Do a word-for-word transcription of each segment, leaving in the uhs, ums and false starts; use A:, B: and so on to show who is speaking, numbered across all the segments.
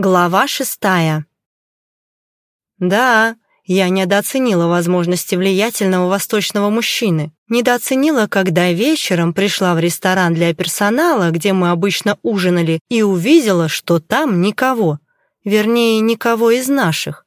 A: Глава шестая. Да, я недооценила возможности влиятельного восточного мужчины. Недооценила, когда вечером пришла в ресторан для персонала, где мы обычно ужинали, и увидела, что там никого. Вернее, никого из наших.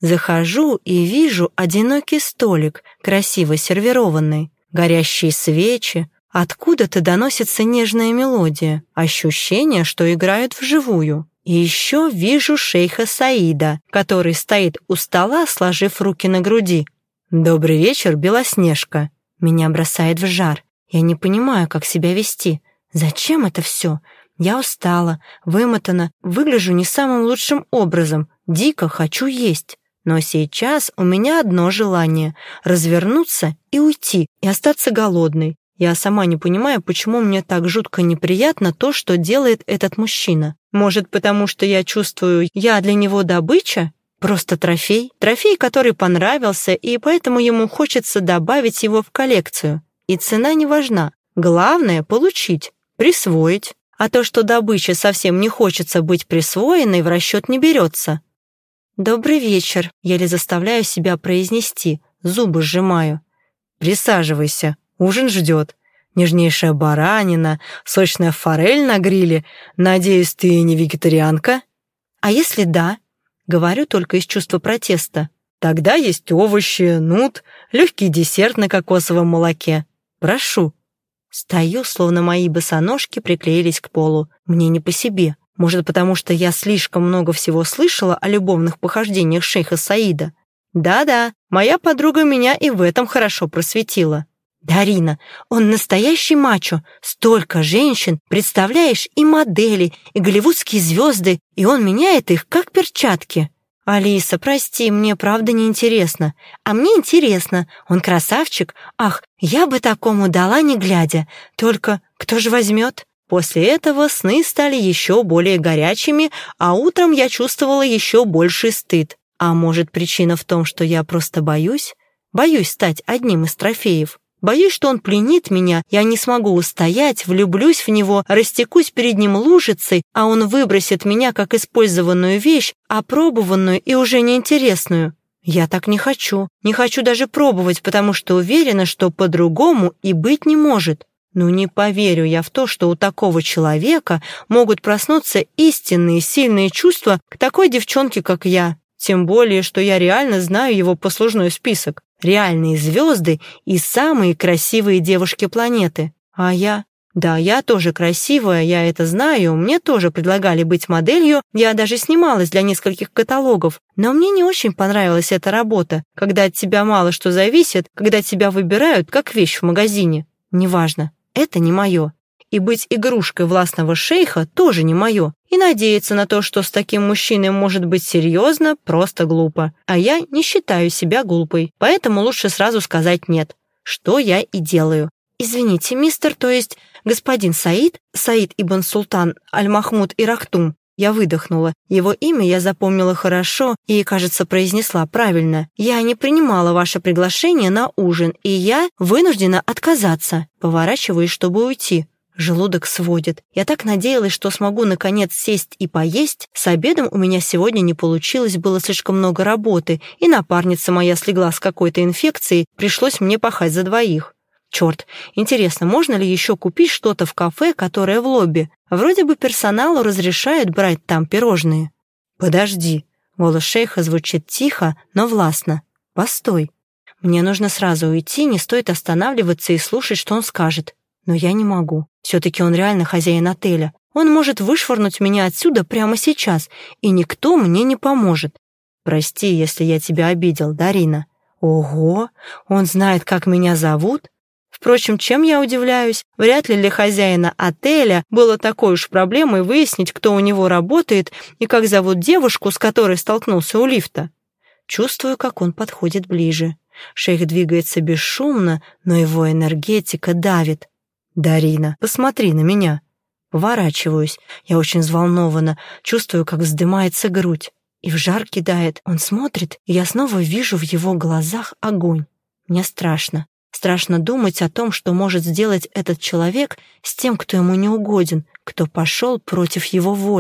A: Захожу и вижу одинокий столик, красиво сервированный, горящие свечи. Откуда-то доносится нежная мелодия, ощущение, что играют вживую. И еще вижу шейха Саида, который стоит у стола, сложив руки на груди. «Добрый вечер, Белоснежка». Меня бросает в жар. Я не понимаю, как себя вести. Зачем это все? Я устала, вымотана, выгляжу не самым лучшим образом, дико хочу есть. Но сейчас у меня одно желание — развернуться и уйти, и остаться голодной. Я сама не понимаю, почему мне так жутко неприятно то, что делает этот мужчина. Может, потому что я чувствую, я для него добыча? Просто трофей? Трофей, который понравился, и поэтому ему хочется добавить его в коллекцию. И цена не важна. Главное — получить, присвоить. А то, что добыча совсем не хочется быть присвоенной, в расчет не берется. «Добрый вечер», — еле заставляю себя произнести, зубы сжимаю. «Присаживайся. Ужин ждет. Нежнейшая баранина, сочная форель на гриле. Надеюсь, ты не вегетарианка?» «А если да?» Говорю только из чувства протеста. «Тогда есть овощи, нут, легкий десерт на кокосовом молоке. Прошу». Стою, словно мои босоножки приклеились к полу. Мне не по себе. Может, потому что я слишком много всего слышала о любовных похождениях шейха Саида? Да-да, моя подруга меня и в этом хорошо просветила. «Дарина, он настоящий мачо. Столько женщин, представляешь, и модели, и голливудские звезды, и он меняет их, как перчатки». «Алиса, прости, мне правда не интересно». «А мне интересно. Он красавчик. Ах, я бы такому дала не глядя. Только кто же возьмет?» После этого сны стали еще более горячими, а утром я чувствовала еще больший стыд. А может, причина в том, что я просто боюсь? Боюсь стать одним из трофеев. Боюсь, что он пленит меня, я не смогу устоять, влюблюсь в него, растекусь перед ним лужицей, а он выбросит меня как использованную вещь, опробованную и уже неинтересную. Я так не хочу, не хочу даже пробовать, потому что уверена, что по-другому и быть не может. Ну не поверю я в то, что у такого человека могут проснуться истинные сильные чувства к такой девчонке, как я. Тем более, что я реально знаю его послужной список. Реальные звезды и самые красивые девушки планеты. А я? Да, я тоже красивая, я это знаю, мне тоже предлагали быть моделью, я даже снималась для нескольких каталогов. Но мне не очень понравилась эта работа, когда от тебя мало что зависит, когда тебя выбирают как вещь в магазине. Неважно, это не мое. И быть игрушкой властного шейха тоже не мое. И надеяться на то, что с таким мужчиной может быть серьезно, просто глупо. А я не считаю себя глупой, поэтому лучше сразу сказать «нет», что я и делаю. «Извините, мистер, то есть господин Саид, Саид ибн Султан Аль-Махмуд Ирахтум». Я выдохнула. Его имя я запомнила хорошо и, кажется, произнесла правильно. «Я не принимала ваше приглашение на ужин, и я вынуждена отказаться». Поворачиваюсь, чтобы уйти. Желудок сводит. Я так надеялась, что смогу наконец сесть и поесть. С обедом у меня сегодня не получилось, было слишком много работы, и напарница моя слегла с какой-то инфекцией, пришлось мне пахать за двоих. Черт, интересно, можно ли еще купить что-то в кафе, которое в лобби? Вроде бы персоналу разрешают брать там пирожные. «Подожди». Голос шейха звучит тихо, но властно. «Постой. Мне нужно сразу уйти, не стоит останавливаться и слушать, что он скажет. Но я не могу. Все-таки он реально хозяин отеля. Он может вышвырнуть меня отсюда прямо сейчас, и никто мне не поможет. Прости, если я тебя обидел, Дарина». Ого, он знает, как меня зовут? Впрочем, чем я удивляюсь? Вряд ли для хозяина отеля было такой уж проблемой выяснить, кто у него работает и как зовут девушку, с которой столкнулся у лифта. Чувствую, как он подходит ближе. Шейх двигается бесшумно, но его энергетика давит. «Дарина, посмотри на меня». Поворачиваюсь. Я очень взволнована, чувствую, как вздымается грудь. И в жар кидает. Он смотрит, и я снова вижу в его глазах огонь. Мне страшно. Страшно думать о том, что может сделать этот человек с тем, кто ему не угоден, кто пошел против его воли.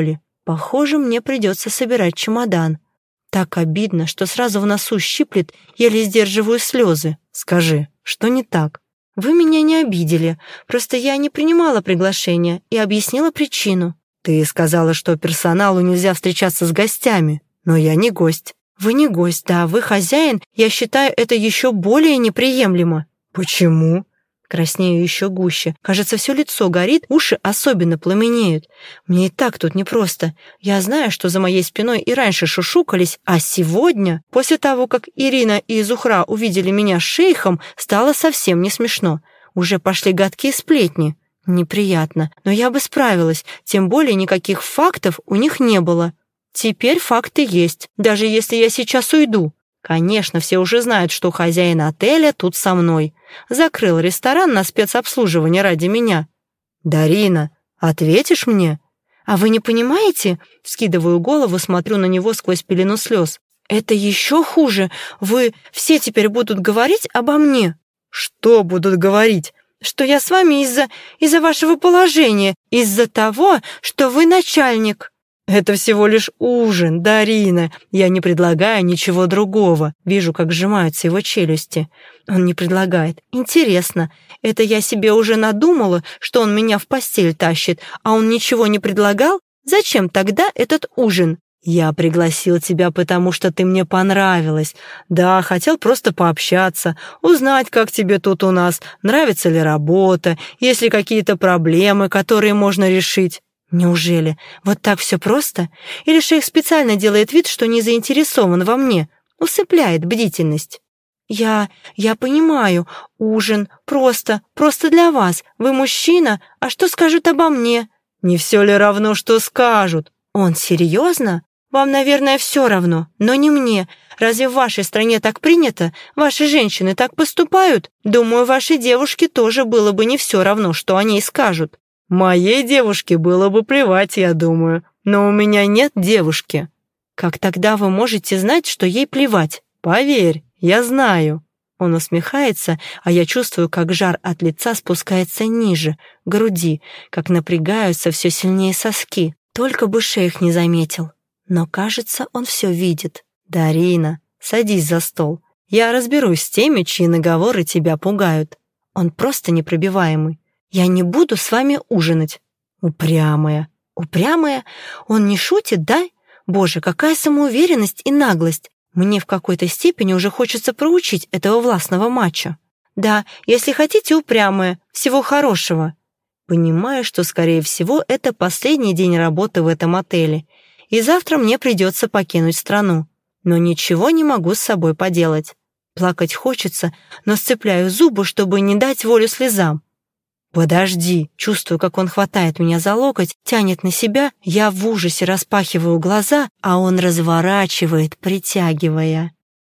A: Похоже, мне придется собирать чемодан. Так обидно, что сразу в носу щиплет, еле сдерживаю слезы. Скажи, что не так? Вы меня не обидели, просто я не принимала приглашения и объяснила причину. Ты сказала, что персоналу нельзя встречаться с гостями, но я не гость. Вы не гость, да, вы хозяин, я считаю это еще более неприемлемо. Почему? Краснею еще гуще. Кажется, все лицо горит, уши особенно пламенеют. Мне и так тут непросто. Я знаю, что за моей спиной и раньше шушукались, а сегодня, после того, как Ирина и Зухра увидели меня с шейхом, стало совсем не смешно. Уже пошли гадкие сплетни. Неприятно, но я бы справилась, тем более никаких фактов у них не было. Теперь факты есть, даже если я сейчас уйду. Конечно, все уже знают, что хозяин отеля тут со мной. Закрыл ресторан на спецобслуживание ради меня. «Дарина, ответишь мне?» «А вы не понимаете?» Вскидываю голову, смотрю на него сквозь пелену слез. «Это еще хуже. Вы все теперь будут говорить обо мне». «Что будут говорить?» «Что я с вами из-за из-за вашего положения, из-за того, что вы начальник». «Это всего лишь ужин, Дарина. Я не предлагаю ничего другого». Вижу, как сжимаются его челюсти. Он не предлагает. Интересно, это я себе уже надумала, что он меня в постель тащит, а он ничего не предлагал? Зачем тогда этот ужин? «Я пригласил тебя, потому что ты мне понравилась. Да, хотел просто пообщаться, узнать, как тебе тут у нас, нравится ли работа, есть ли какие-то проблемы, которые можно решить». Неужели? Вот так все просто? Или шейх специально делает вид, что не заинтересован во мне, усыпляет бдительность? Я... я понимаю, ужин просто, просто для вас. Вы мужчина, а что скажут обо мне? Не все ли равно, что скажут? Он серьезно? Вам, наверное, все равно, но не мне. Разве в вашей стране так принято? Ваши женщины так поступают? Думаю, вашей девушке тоже было бы не все равно, что о ней скажут. Моей девушке было бы плевать, я думаю, но у меня нет девушки. Как тогда вы можете знать, что ей плевать? Поверь, я знаю. Он усмехается, а я чувствую, как жар от лица спускается ниже, к груди, как напрягаются все сильнее соски. Только бы шейх не заметил. Но, кажется, он все видит. «Дарина, садись за стол. Я разберусь с теми, чьи наговоры тебя пугают». Он просто непробиваемый. «Я не буду с вами ужинать». Упрямая. Упрямая? Он не шутит, да? Боже, какая самоуверенность и наглость. Мне в какой-то степени уже хочется проучить этого властного мачо. Да, если хотите, упрямая. Всего хорошего. Понимаю, что, скорее всего, это последний день работы в этом отеле, и завтра мне придется покинуть страну. Но ничего не могу с собой поделать. Плакать хочется, но сцепляю зубы, чтобы не дать волю слезам. «Подожди!» Чувствую, как он хватает меня за локоть, тянет на себя, я в ужасе распахиваю глаза, а он разворачивает, притягивая.